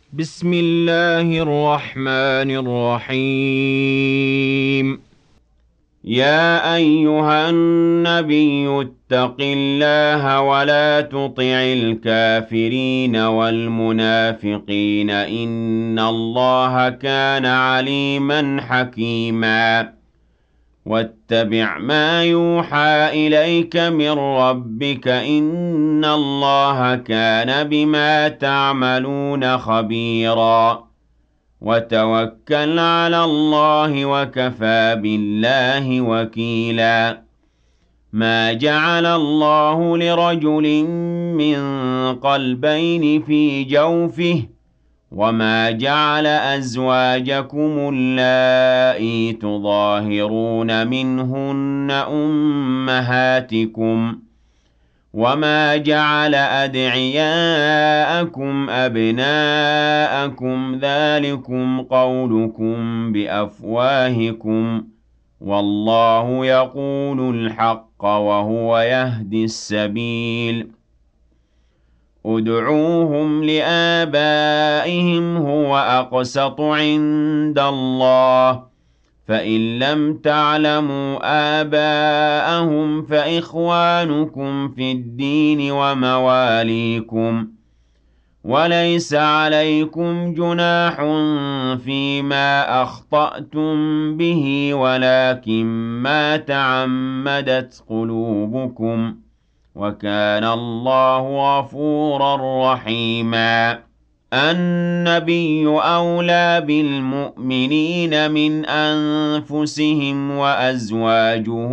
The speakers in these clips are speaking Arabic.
بسم الله الرحمن الرحيم. يا أيها النبي اتق الله ولا تطع الكافرين والمنافقين إن الله كان عليما حكيما. واتبع ما يوحى إليك من ربك إن الله كان بما تعملون خبيرا. وتوكل على الله وكفى بالله وكيلا. ما جعل الله لرجل من قلبين في جوفه وما جعل أزواجكم اللائي تظاهرون منهن أمهاتكم وما جعل أدعياءكم أبناءكم ذلكم قولكم بأفواهكم والله يقول الحق وهو يهدي السبيل. ادعوهم لآبائهم هو أقسط عند الله فإن لم تعلموا آباءهم فإخوانكم في الدين ومواليكم وليس عليكم جناح فيما أخطأتم به ولكن ما تعمدت قلوبكم وكان الله غفورا رحيما. النبي أولى بالمؤمنين من أنفسهم وأزواجه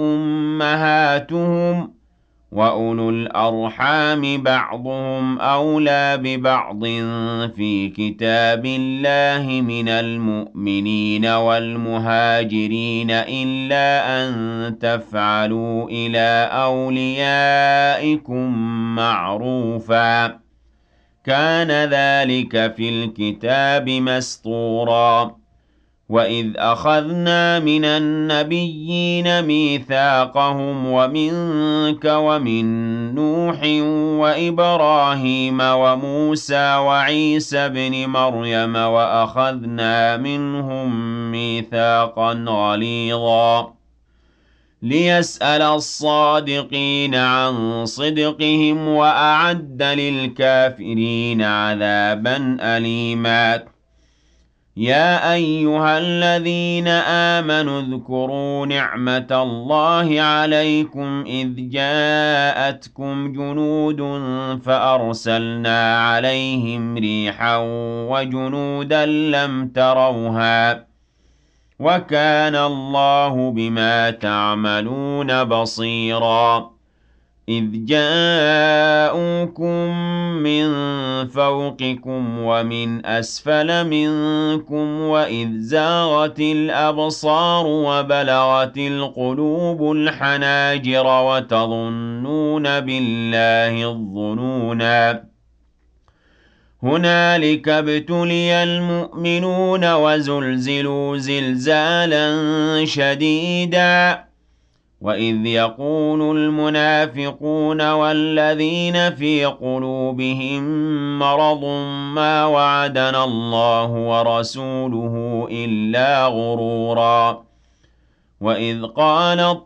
أمهاتهم وأولو الأرحام بعضهم أولى ببعض في كتاب الله من المؤمنين والمهاجرين إلا أن تفعلوا إلى أوليائكم معروفا كان ذلك في الكتاب مسطورا. وإذ أخذنا من النبيين ميثاقهم ومنك ومن نوح وإبراهيم وموسى وعيسى ابن مريم وأخذنا منهم ميثاقا غليظا ليسأل الصادقين عن صدقهم وأعد للكافرين عذابا أليما. يا أيها الذين آمنوا اذكروا نعمة الله عليكم إذ جاءتكم جنود فأرسلنا عليهم ريحا وجنودا لم تروها وكان الله بما تعملون بصيرا. إذ جاءوكم من فوقكم ومن أسفل منكم وإذ زاغت الأبصار وبلغت القلوب الحناجر وتظنون بالله الظنونا. هنالك ابتلي المؤمنون وزلزلوا زلزالا شديدا. وإذ يقول المنافقون والذين في قلوبهم مرض ما وعدنا الله ورسوله إلا غرورا. وإذ قالت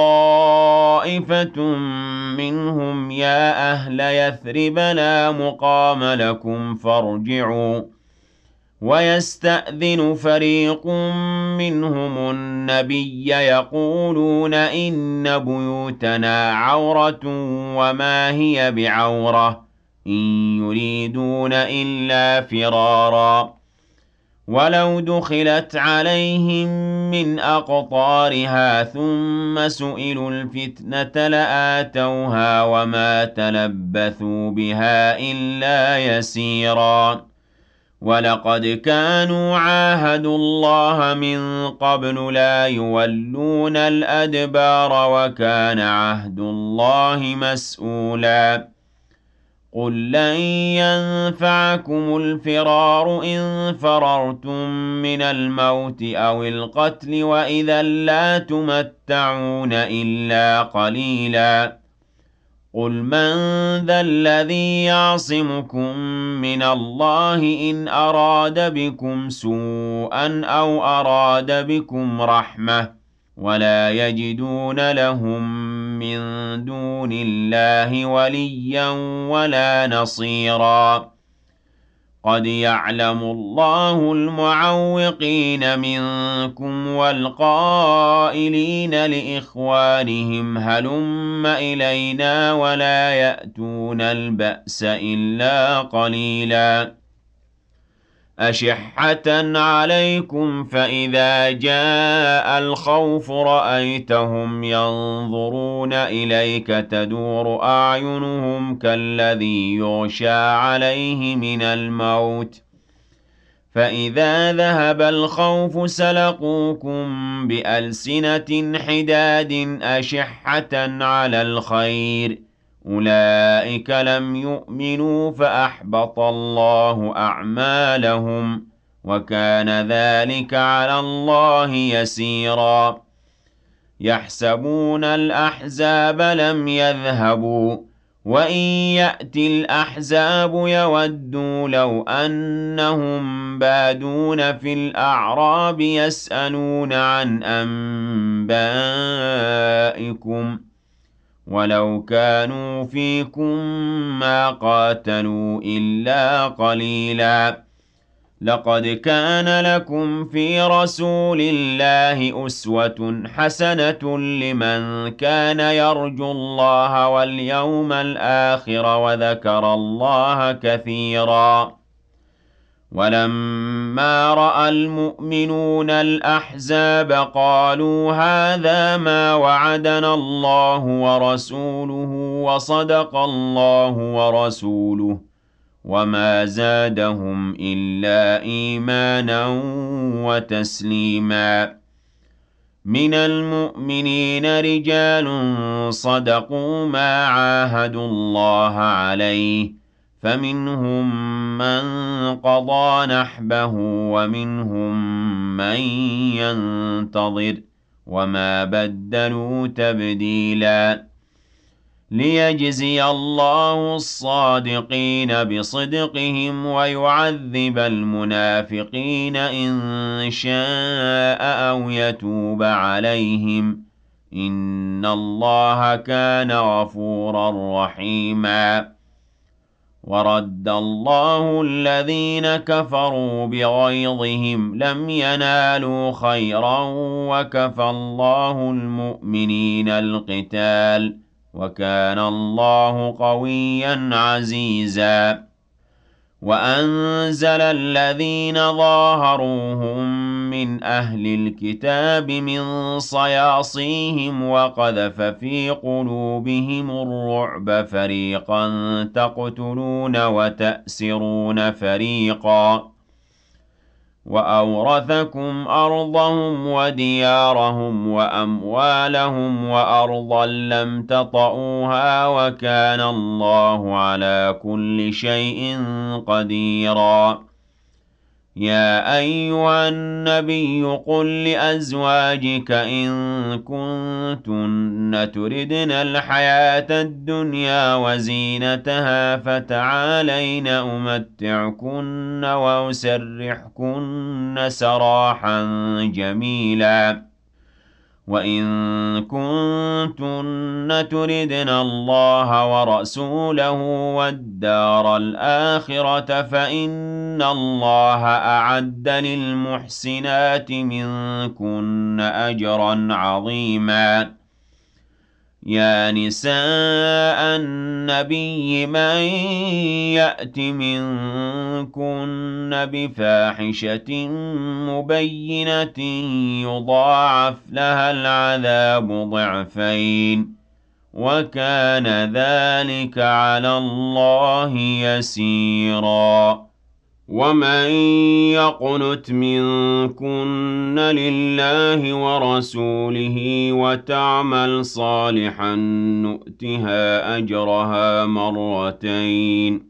طائفة منهم يا أهل يثرب لا مقام لكم فارجعوا ويستأذن فريق منهم النبي يقولون إن بيوتنا عورة وما هي بعورة إن يريدون إلا فرارا. ولو دخلت عليهم من أقطارها ثم سئلوا الفتنة لآتوها وما تلبثوا بها إلا يسيرا. ولقد كانوا عاهدوا الله من قبل لا يولون الأدبار وكان عهد الله مسؤولا. قل لن ينفعكم الفرار إن فررتم من الموت أو القتل وإذا لا تمتعون إلا قليلا. قُلْ مَن ذَا الَّذِي يَعْصِمُكُم مِّنَ اللَّهِ إِنْ أَرَادَ بِكُمْ سُوءًا أَوْ أَرَادَ بِكُمْ رَحْمَةً وَلَا يَجِدُونَ لَهُم مِّن دُونِ اللَّهِ وَلِيًّا وَلَا نَصِيرًا قَدْ يَعْلَمُ اللَّهُ الْمُعَوِّقِينَ مِنكُمْ وَالْقَائِلِينَ لِإِخْوَانِهِمْ هَلُمَّ إِلَيْنَا وَلَا يَأْتُونَ الْبَأْسَ إِلَّا قَلِيلًا أَشِحَّةً عَلَيْكُمْ فَإِذَا جَاءَ الْخَوْفُ رَأَيْتَهُمْ يَنظُرُونَ إِلَيْكَ تَدُورُ أَعْيُنُهُمْ كَالَّذِي يُغْشَىٰ عَلَيْهِ مِنَ الْمَوْتِ فَإِذَا ذَهَبَ الْخَوْفُ سَلَقُوكُم بِأَلْسِنَةٍ حِدَادٍ أَشِحَّةً عَلَى الْخَيْرِ أُولَٰئِكَ لَمْ يُؤْمِنُوا فَأَحْبَطَ اللَّهُ أَعْمَالَهُمْ وَكَانَ ذَٰلِكَ عَلَى اللَّهِ يَسِيرًا يَحْسَبُونَ الْأَحْزَابَ لَمْ يَذْهَبُوا وَإِن يَأْتِ الْأَحْزَابُ يَوَدُّوا لَوْ أَنَّهُم بَادُونَ فِي الْأَعْرَابِ يَسْأَلُونَ عَنْ أَنبَائِكُمْ وَلَوْ كَانُوا فِيكُم مَّا قَاتَلُوا إِلَّا قَلِيلًا لَقَدْ كَانَ لَكُمْ فِي رَسُولِ اللَّهِ أُسْوَةٌ حَسَنَةٌ لِّمَن كَانَ يَرْجُو اللَّهَ وَالْيَوْمَ الْآخِرَ وَذَكَرَ اللَّهَ كَثِيرًا وَلَمَّا رَأَى الْمُؤْمِنُونَ الْأَحْزَابَ قَالُوا هَٰذَا مَا وَعَدَنَا اللَّهُ وَرَسُولُهُ وَصَدَقَ اللَّهُ وَرَسُولُهُ وَمَا زَادَهُمْ إِلَّا إِيمَانًا وَتَسْلِيمًا مِنَ الْمُؤْمِنِينَ رِجَالٌ صَدَقُوا مَا عَاهَدُوا اللَّهَ عَلَيْهِ فَمِنْهُم مَّن قَضَىٰ نَحْبَهُ وَمِنْهُم مَّن يَنتَظِرُ وَمَا بَدَّلُوا تَبْدِيلًا لِيَجْزِيَ اللَّهُ الصَّادِقِينَ بِصِدْقِهِمْ وَيُعَذِّبَ الْمُنَافِقِينَ إِن شَاءَ أَوْ يَتُوبَ عَلَيْهِمْ ۚ إِنَّ اللَّهَ كَانَ غَفُورًا رَّحِيمًا وَرَدَّ اللَّهُ الَّذِينَ كَفَرُوا بِغَيْظِهِمْ لَمْ يَنَالُوا خَيْرًا وَكَفَى اللَّهُ الْمُؤْمِنِينَ الْقِتَالَ وَكَانَ اللَّهُ قَوِيًّا عَزِيزًا وَأَنزَلَ الَّذِينَ ظَاهَرُوهُم مِّنْ أَهْلِ الْكِتَابِ مِن صَيَاصِيهِمْ وَقَذَفَ فِي قُلُوبِهِمُ الرُّعْبَ فَرِيقًا تَقْتُلُونَ وَتَأْسِرُونَ فَرِيقًا وَأَوْرَثَكُمْ أَرْضَهُمْ وَدِيَارَهُمْ وَأَمْوَالَهُمْ وَأَرْضًا لَّمْ تَطَئُوهَا وَكَانَ اللَّهُ عَلَىٰ كُلِّ شَيْءٍ قَدِيرًا يَا أَيُّهَا النَّبِيُّ قُل لِّأَزْوَاجِكَ إِن كُنتُنَّ تُرِدْنَ الْحَيَاةَ الدُّنْيَا وَزِينَتَهَا فَتَعَالَيْنَ أُمَتِّعْكُنَّ وَأُسَرِّحْكُنَّ سَرَاحًا جَمِيلًا وَإِن كُنتُنَّ تُرِدْنَ اللَّهَ وَرَسُولَهُ وَالدَّارَ الْآخِرَةَ فَإِنَّ اللَّهَ أَعَدَّ لِلْمُحْسِنَاتِ مِنكُنَّ أَجْرًا عَظِيمًا يَا نِسَاءَ النَّبِيِّ مَن يَأْتِ مِنكُنَّ بِفَاحِشَةٍ مُّبَيِّنَةٍ يُضَاعَفْ لَهَا الْعَذَابُ ضِعْفَيْنِ ۚ وَكَانَ ذَٰلِكَ عَلَى اللَّهِ يَسِيرًا وَمَن يَقْنُتْ مِنكُنَّ لِلَّهِ وَرَسُولِهِ وَتَعْمَلْ صَالِحًا نُّؤْتِهَا أَجْرَهَا مَرَّتَيْنِ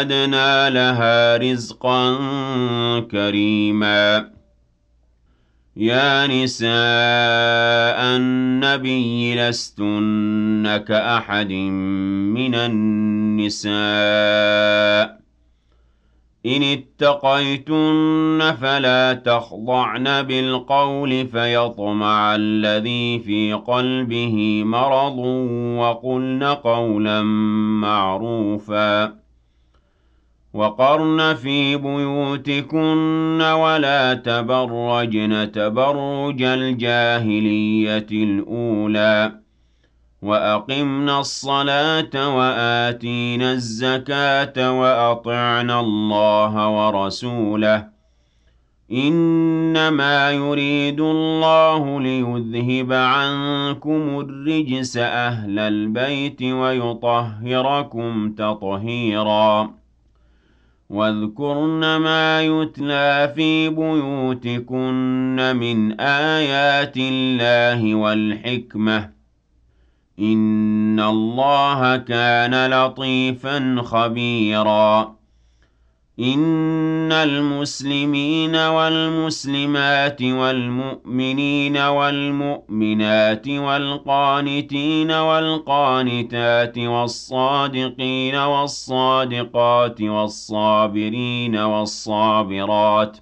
وَأَعْتَدْنَا لَهَا رِزْقًا كَرِيمًا يا نساء النبي لستن كأحد من النساء إن اتقيتن فلا تخضعن بالقول فيطمع الذي في قلبه مرض وقلن قولا معروفا وقرن في بيوتكن ولا تبرجن تبرج الجاهلية الأولى وأقمنا الصلاة وآتينا الزكاة وأطعنا الله ورسوله إنما يريد الله ليذهب عنكم الرجس أهل البيت ويطهركم تطهيرا واذكرن ما يتلى في بيوتكن من آيات الله والحكمة إن الله كان لطيفا خبيرا إن المسلمين والمسلمات والمؤمنين والمؤمنات والقانتين والقانتات والصادقين والصادقات والصابرين والصابرات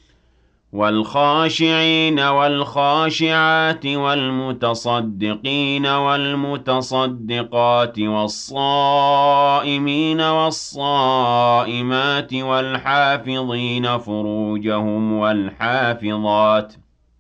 والخاشعين والخاشعات والمتصدقين والمتصدقات والصائمين والصائمات والحافظين فروجهم والحافظات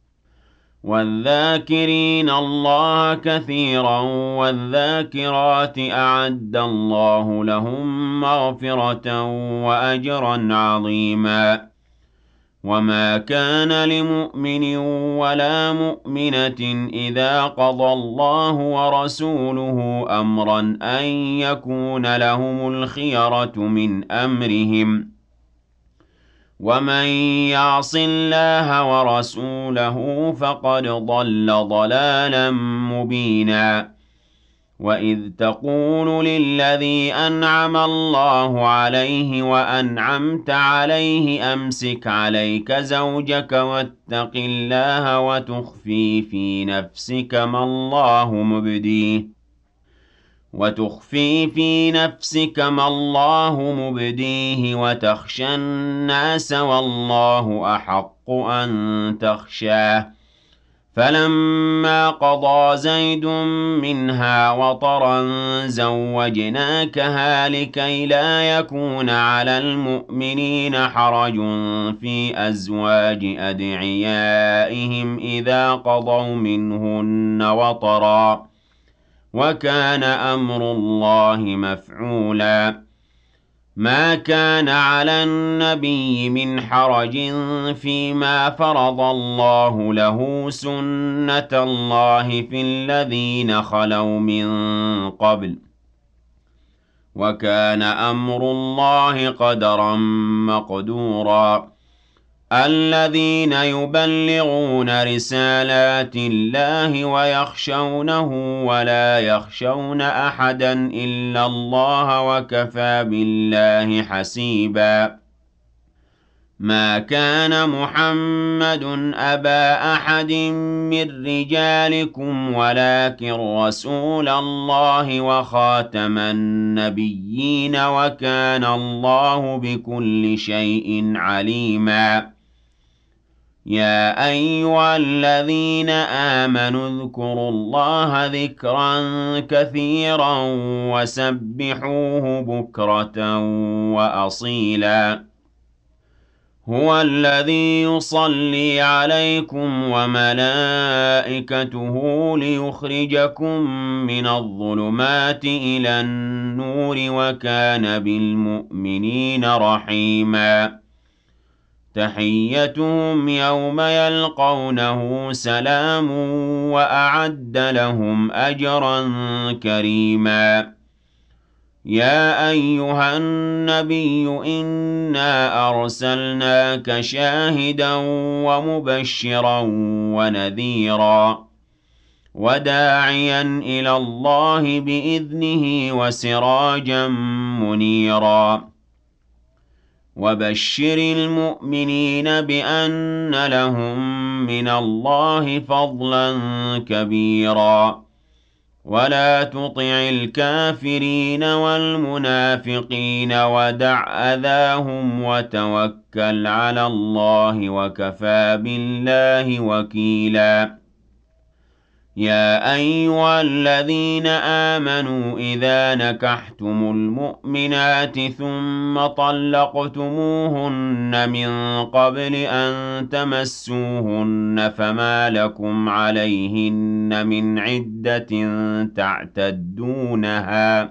والذاكرين الله كثيرا والذاكرات أعد الله لهم مغفرة وأجرا عظيما وما كان لمؤمن ولا مؤمنة إذا قضى الله ورسوله أمرا أن يكون لهم الخيرة من أمرهم ومن يعص الله ورسوله فقد ضل ضلالا مبينا وإذ تقول للذي أنعم الله عليه وأنعمت عليه أمسك عليك زوجك واتق الله وتخفي في نفسك ما الله مبديه وتخشى الناس والله أحق أن تخشاه فلما قضى زيد منها وطرا زوجناكها لكي لا يكون على المؤمنين حرج في أزواج أدعيائهم إذا قضوا منهن وطرا وكان أمر الله مفعولا ما كان على النبي من حرج فيما فرض الله له سنة الله في الذين خلوا من قبل وكان أمر الله قدرا مقدورا الذين يبلغون رسالات الله ويخشونه ولا يخشون أحدا إلا الله وكفى بالله حسيبا ما كان محمد أبا أحد من رجالكم ولكن رسول الله وخاتم النبيين وكان الله بكل شيء عليما يا أيها الذين آمنوا اذكروا الله ذكرا كثيرا وسبحوه بكرة وأصيلا هو الذي يصلي عليكم وملائكته ليخرجكم من الظلمات إلى النور وكان بالمؤمنين رحيما تحيتهم يوم يلقونه سلام وأعد لهم أجرا كريما يا أيها النبي إنا أرسلناك شاهدا ومبشرا ونذيرا وداعيا إلى الله بإذنه وسراجا منيرا وبشر المؤمنين بأن لهم من الله فضلا كبيرا ولا تطع الكافرين والمنافقين ودع أذاهم وتوكل على الله وكفى بالله وكيلا يا أيها الذين آمنوا إذا نكحتم المؤمنات ثم طلقتموهن من قبل أن تمسوهن فما لكم عليهن من عدة تعتدونها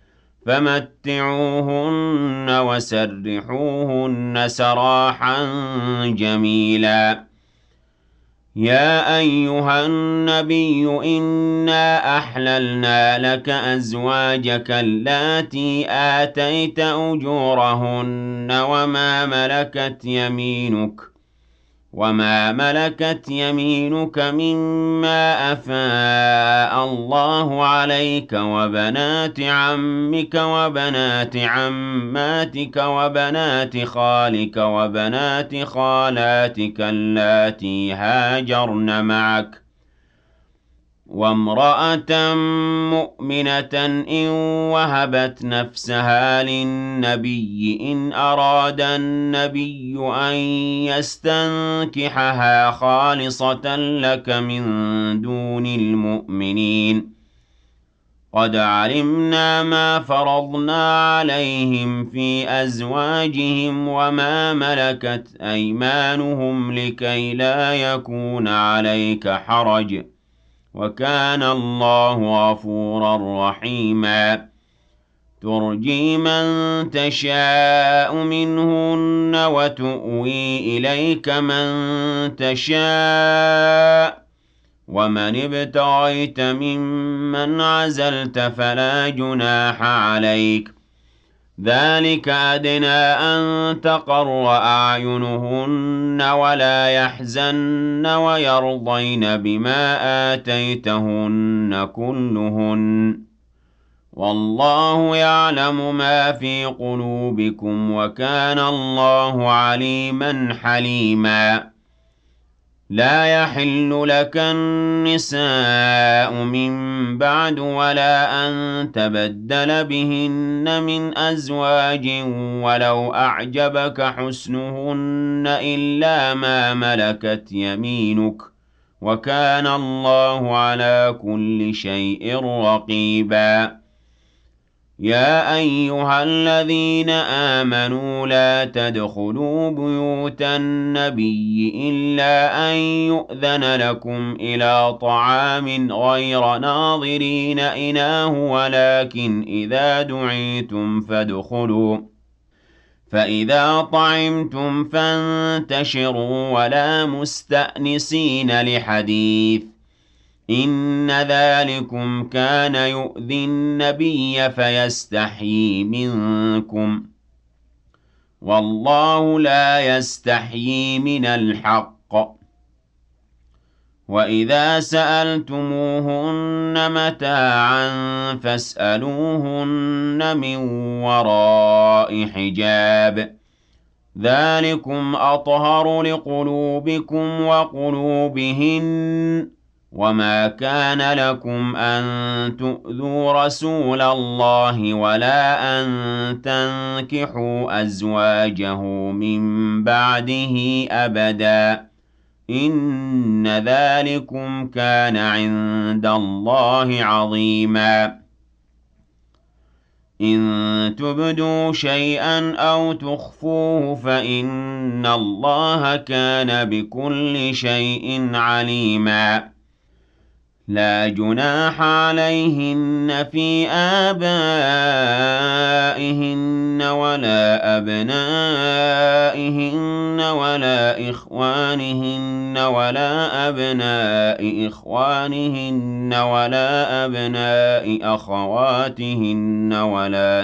فمتعوهن وسرحوهن سراحا جميلا يا أيها النبي إنا أحللنا لك أزواجك اللاتي آتيت أجورهن وما ملكت يمينك مما أفاء الله عليك وبنات عمك وبنات عماتك وبنات خالك وبنات خالاتك اللاتي هاجرن معك وامرأة مؤمنة إن وهبت نفسها للنبي إن أراد النبي أن يستنكحها خالصة لك من دون المؤمنين قد علمنا ما فرضنا عليهم في أزواجهم وما ملكت أيمانهم لكي لا يكون عليك حرج وكان الله غفورا رحيما ترجي من تشاء منهن وتؤوي إليك من تشاء ومن ابتغيت ممن عزلت فلا جناح عليك ذلك أدنى أن تقر أعينهن ولا يحزن ويرضين بما آتيتهن كلهن والله يعلم ما في قلوبكم وكان الله عليما حليما لا يحل لك النساء من بعد ولا أن تبدل بهن من أزواج ولو أعجبك حسنهن إلا ما ملكت يمينك وكان الله على كل شيء رقيبا يا أيها الذين آمنوا لا تدخلوا بيوت النبي إلا أن يؤذن لكم إلى طعام غير ناظرين إناه ولكن إذا دعيتم فادخلوا فإذا طعمتم فانتشروا ولا مستأنسين لحديث إن ذلكم كان يؤذي النبي فيستحيي منكم والله لا يستحيي من الحق وإذا سألتموهن متاعا فاسألوهن من وراء حجاب ذلكم أطهر لقلوبكم وقلوبهن وما كان لكم أن تؤذوا رسول الله ولا أن تنكحوا أزواجه من بعده أبدا إن ذلكم كان عند الله عظيما إن تبدوا شيئا أو تخفوه فإن الله كان بكل شيء عليما لا جناح عليهن في آبائهن ولا أبنائهن ولا إخوانهن ولا أبناء إخوانهن ولا أبناء أخواتهن ولا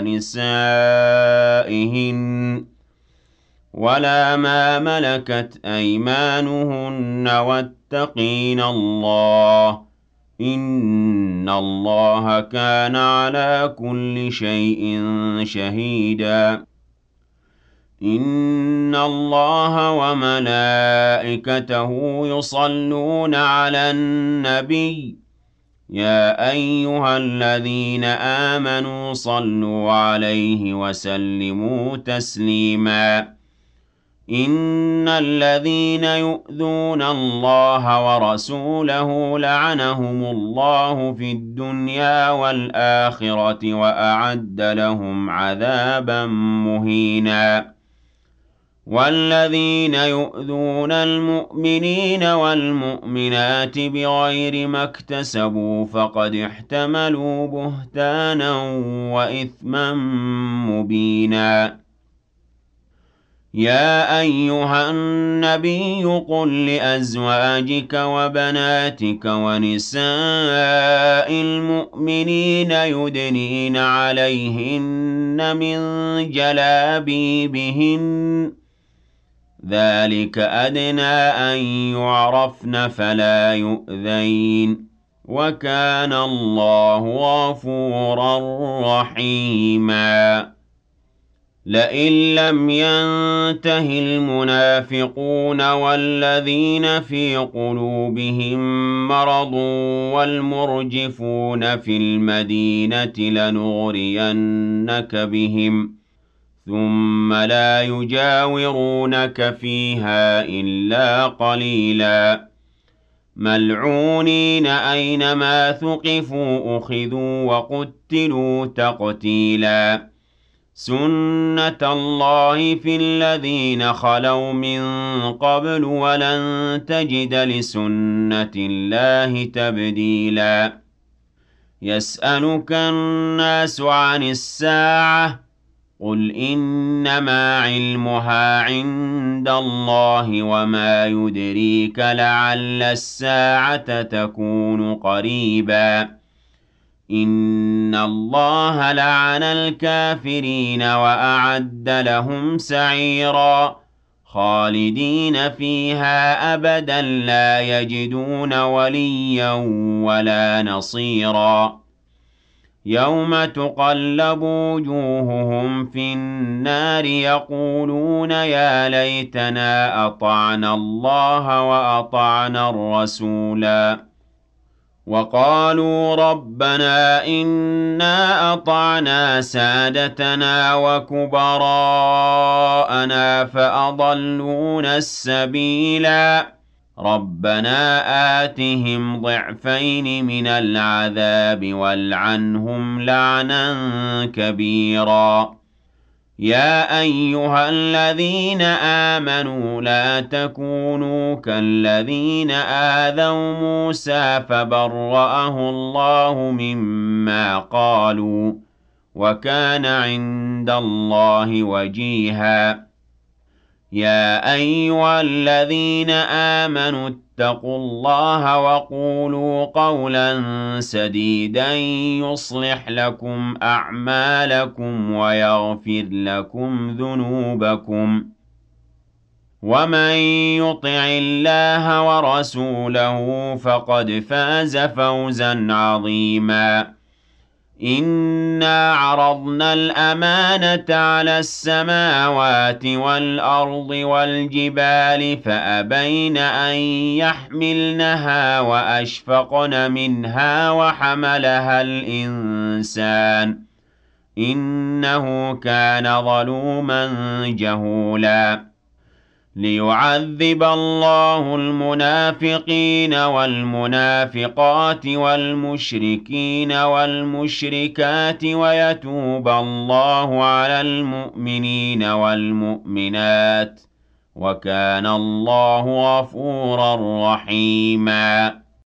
نسائهن ولا ما ملكت أيمانهن واتقين الله إن الله كان على كل شيء شهيدا إِنَّ اللَّهَ وَمَلَائِكَتَهُ يُصَلُّونَ عَلَى النَّبِيِّ يَا أَيُّهَا الَّذِينَ آمَنُوا صَلُّوا عَلَيْهِ وَسَلِّمُوا تَسْلِيمًا إِنَّ الَّذِينَ يُؤْذُونَ اللَّهَ وَرَسُولَهُ لَعَنَهُمُ اللَّهُ في الدُّنْيَا وَالْآخِرَةِ وَأَعَدَّ لَهُمْ عَذَابًا مُّهِينًا وَالَّذِينَ يُؤْذُونَ الْمُؤْمِنِينَ وَالْمُؤْمِنَاتِ بِغَيْرِ ما اكْتَسَبُوا فَقَدِ احْتَمَلُوا بُهْتَانًا وَإِثْمًا مُّبِينًا يَا أَيُّهَا النَّبِيُّ قُل لِّأَزْوَاجِكَ وَبَنَاتِكَ وَنِسَاءِ الْمُؤْمِنِينَ يُدْنِينَ عَلَيْهِنَّ مِن جَلَابِيبِهِنَّ ۚ ذَٰلِكَ أَدْنَىٰ أَن يُعْرَفْنَ فَلَا يُؤْذَيْنَ ۗ وَكَانَ اللَّهُ غَفُورًا رَّحِيمًا لئن لم ينته المنافقون والذين في قلوبهم مرض والمرجفون في المدينة لنغرينك بهم ثم لا يجاورونك فيها إلا قليلا ملعونين أينما ثقفوا أخذوا وقتلوا تقتيلا سُنَّةَ اللَّهِ فِي الَّذِينَ خَلَوْا مِن قَبْلُ ۖ وَلَن تَجِدَ لِسُنَّةِ اللَّهِ تَبْدِيلًا يَسْأَلُكَ النَّاسُ عَنِ السَّاعَةِ ۖ قُلْ إِنَّمَا عِلْمُهَا عِندَ اللَّهِ وَمَا يُدْرِيكَ لَعَلَّ السَّاعَةَ تَكُونُ قَرِيبًا إِنَّ اللَّهَ لَعَنَ الْكَافِرِينَ وَأَعَدَّ لَهُمْ سَعِيرًا خَالِدِينَ فِيهَا أَبَدًا لَّا يَجِدُونَ وَلِيًّا وَلَا نَصِيرًا يَوْمَ تُقَلَّبُ وُجُوهُهُمْ فِي النَّارِ يَقُولُونَ يَا لَيْتَنَا أَطَعْنَا اللَّهَ وَأَطَعْنَا الرَّسُولَا وَقَالُوا رَبَّنَا إِنَّا أَطَعْنَا سَادَتَنَا وَكُبَرَاءَنَا فَأَضَلُّونَا السَّبِيلَا رَبَّنَا آتِهِمْ ضِعْفَيْنِ مِنَ الْعَذَابِ وَالْعَنْهُمْ لَعْنًا كَبِيرًا يَا أَيُّهَا الَّذِينَ آمَنُوا لَا تَكُونُوا كَالَّذِينَ آذَوْا مُوسَىٰ فَبَرَّأَهُ اللَّهُ مِمَّا قَالُوا ۚ وَكَانَ عِندَ اللَّهِ وَجِيهًا يَا أَيُّهَا الَّذِينَ آمَنُوا اتَّقُوا اللَّهَ وَقُولُوا قَوْلًا سَدِيدًا يُصْلِحْ لَكُمْ أَعْمَالَكُمْ وَيَغْفِرْ لَكُمْ ذُنُوبَكُمْ ۗ وَمَن يُطِعِ اللَّهَ وَرَسُولَهُ فَقَدْ فَازَ فَوْزًا عَظِيمًا إِنَّا عَرَضْنَا الْأَمَانَةَ عَلَى السَّمَاوَاتِ وَالْأَرْضِ وَالْجِبَالِ فَأَبَيْنَ أَن يَحْمِلْنَهَا وَأَشْفَقْنَ مِنْهَا وَحَمَلَهَا الْإِنسَانُ إِنَّهُ كَانَ ظَلُومًا جَهُولًا لِّيُعَذِّبَ اللَّهُ الْمُنَافِقِينَ وَالْمُنَافِقَاتِ وَالْمُشْرِكِينَ وَالْمُشْرِكَاتِ وَيَتُوبَ اللَّهُ عَلَى الْمُؤْمِنِينَ وَالْمُؤْمِنَاتِ ۗ وَكَانَ اللَّهُ غَفُورًا رَّحِيمًا